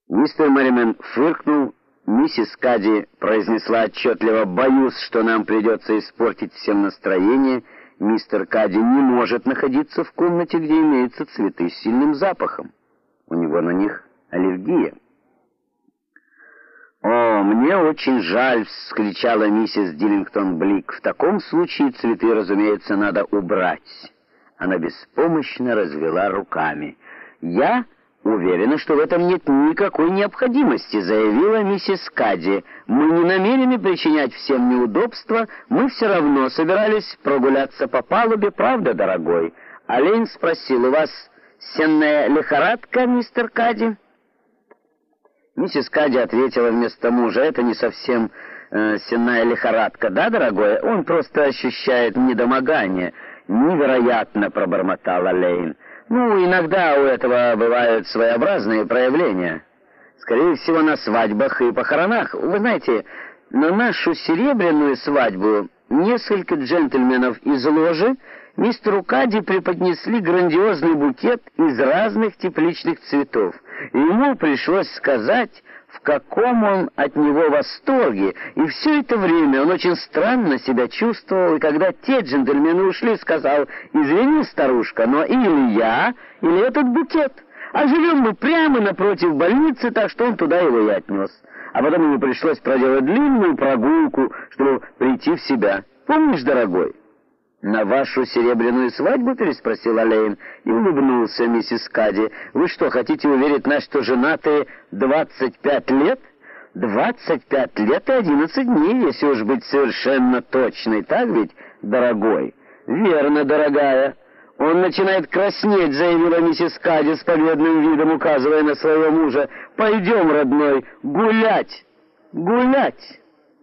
Мистер Мерримен фыркнул. Миссис Кадди произнесла отчетливо: «Боюсь, что нам придется испортить всем настроение. Мистер Кадди не может находиться в комнате, где имеются цветы с сильным запахом. У него на них аллергия». «О, мне очень жаль!» — вскричала миссис Диллингтон-Блик. «В таком случае цветы, разумеется, надо убрать». Она беспомощно развела руками. «Я уверена, что в этом нет никакой необходимости», — заявила миссис Кадди. «Мы не намерены причинять всем неудобства, мы все равно собирались прогуляться по палубе, правда, дорогой?» Олейн спросил: «У вас сенная лихорадка, мистер Кадди?» Миссис Кадди ответила вместо мужа: «Это не совсем сенная лихорадка, да, дорогой? Он просто ощущает недомогание». «Невероятно!» — пробормотала Олейн. «Ну, иногда у этого бывают своеобразные проявления. Скорее всего, на свадьбах и похоронах. Вы знаете, на нашу серебряную свадьбу несколько джентльменов из ложи мистеру Кадди преподнесли грандиозный букет из разных тепличных цветов. И ему пришлось сказать, в каком он от него восторге, и все это время он очень странно себя чувствовал, и когда те джентльмены ушли, сказал: «Извини, старушка, но или я, или этот букет, а живем мы прямо напротив больницы, так что он туда его и отнес». А потом ему пришлось проделать длинную прогулку, чтобы прийти в себя. Помнишь, дорогой? «На вашу серебряную свадьбу?» — переспросил Олейн и улыбнулся миссис Кадди. «Вы что, хотите уверить нас, что женатые 25 лет? 25 лет и 11 дней, если уж быть совершенно точной, так ведь, дорогой?» «Верно, дорогая. Он начинает краснеть», — заявила миссис Кадди с победным видом, указывая на своего мужа. «Пойдем, родной, гулять, гулять».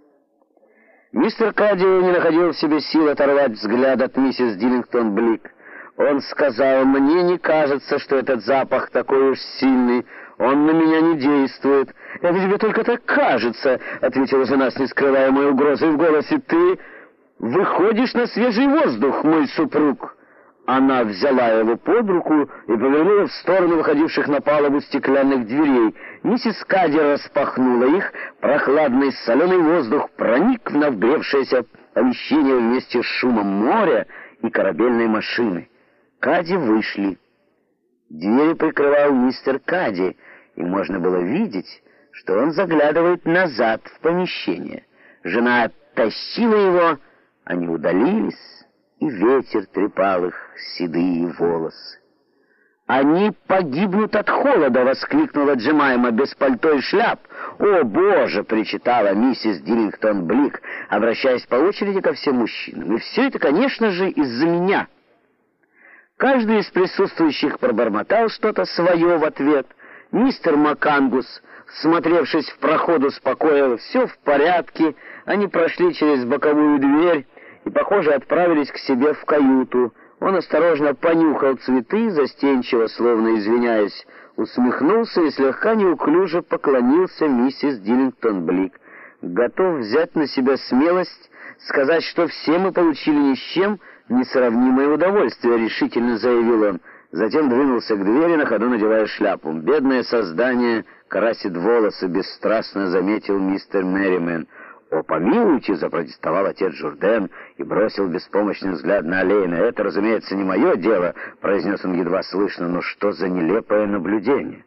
Мистер Кадди не находил в себе сил оторвать взгляд от миссис Диллингтон-Блик. Он сказал: «Мне не кажется, что этот запах такой уж сильный. Он на меня не действует». «Это тебе только так кажется», — ответила жена с нескрываемой угрозой в голосе. «Ты выходишь на свежий воздух, мой супруг». Она взяла его под руку и повернула в сторону выходивших на палубу стеклянных дверей. Миссис Кадди распахнула их, прохладный соленый воздух проник в нагревшееся помещение вместе с шумом моря и корабельной машины. Кадди вышли. Двери прикрывал мистер Кадди, и можно было видеть, что он заглядывает назад в помещение. Жена оттащила его, они удалились, и ветер трепал их седые волосы. «Они погибнут от холода!» — воскликнула Джемайма без пальто и шляп. «О, Боже!» — причитала миссис Диллингтон-Блик, обращаясь по очереди ко всем мужчинам. «И все это, конечно же, из-за меня». Каждый из присутствующих пробормотал что-то свое в ответ. Мистер МакАнгус, всмотревшись в проход, успокоил: «Все в порядке». Они прошли через боковую дверь и, похоже, отправились к себе в каюту. Он осторожно понюхал цветы, застенчиво, словно извиняясь, усмехнулся и слегка неуклюже поклонился миссис Диллингтон-Блик. «Готов взять на себя смелость сказать, что все мы получили ни с чем несравнимое удовольствие», — решительно заявил он. Затем двинулся к двери, на ходу надевая шляпу. «Бедное создание красит волосы», — бесстрастно заметил мистер Мерримен. «О, помилуйте!» — запротестовал отец Журден и бросил беспомощный взгляд на Олейна. «Это, разумеется, не мое дело», — произнес он едва слышно, — «но что за нелепое наблюдение?»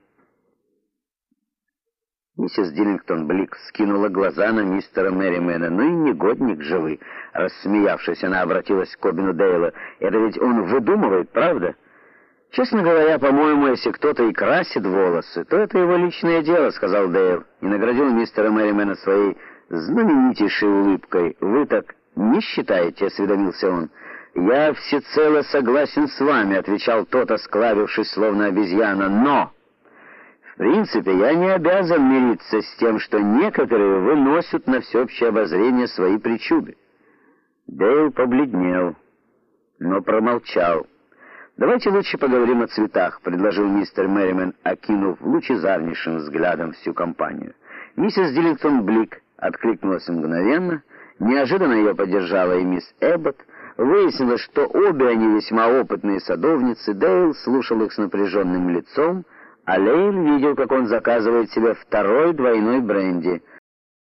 Миссис Диллингтон-Блик скинула глаза на мистера Мерримена. «Ну и негодник же вы!» — рассмеявшись, она обратилась к Обину Дейла. «Это ведь он выдумывает, правда?» «Честно говоря, по-моему, если кто-то и красит волосы, то это его личное дело», — сказал Дейл и наградил мистера Мерримена своей знаменитейшей улыбкой. «Вы так не считаете?» — осведомился он. «Я всецело согласен с вами», — отвечал тот, осклабившись, словно обезьяна. «Но, в принципе, я не обязан мириться с тем, что некоторые выносят на всеобщее обозрение свои причуды». Дейл побледнел, но промолчал. «Давайте лучше поговорим о цветах», — предложил мистер Мерримен, окинув лучезарнейшим взглядом всю компанию. Миссис Диллингтон-Блик откликнулась мгновенно, неожиданно ее поддержала и мисс Эббот. Выяснилось, что обе они весьма опытные садовницы. Дейл слушал их с напряженным лицом, А Лейль видел, как он заказывает себе второй двойной бренди.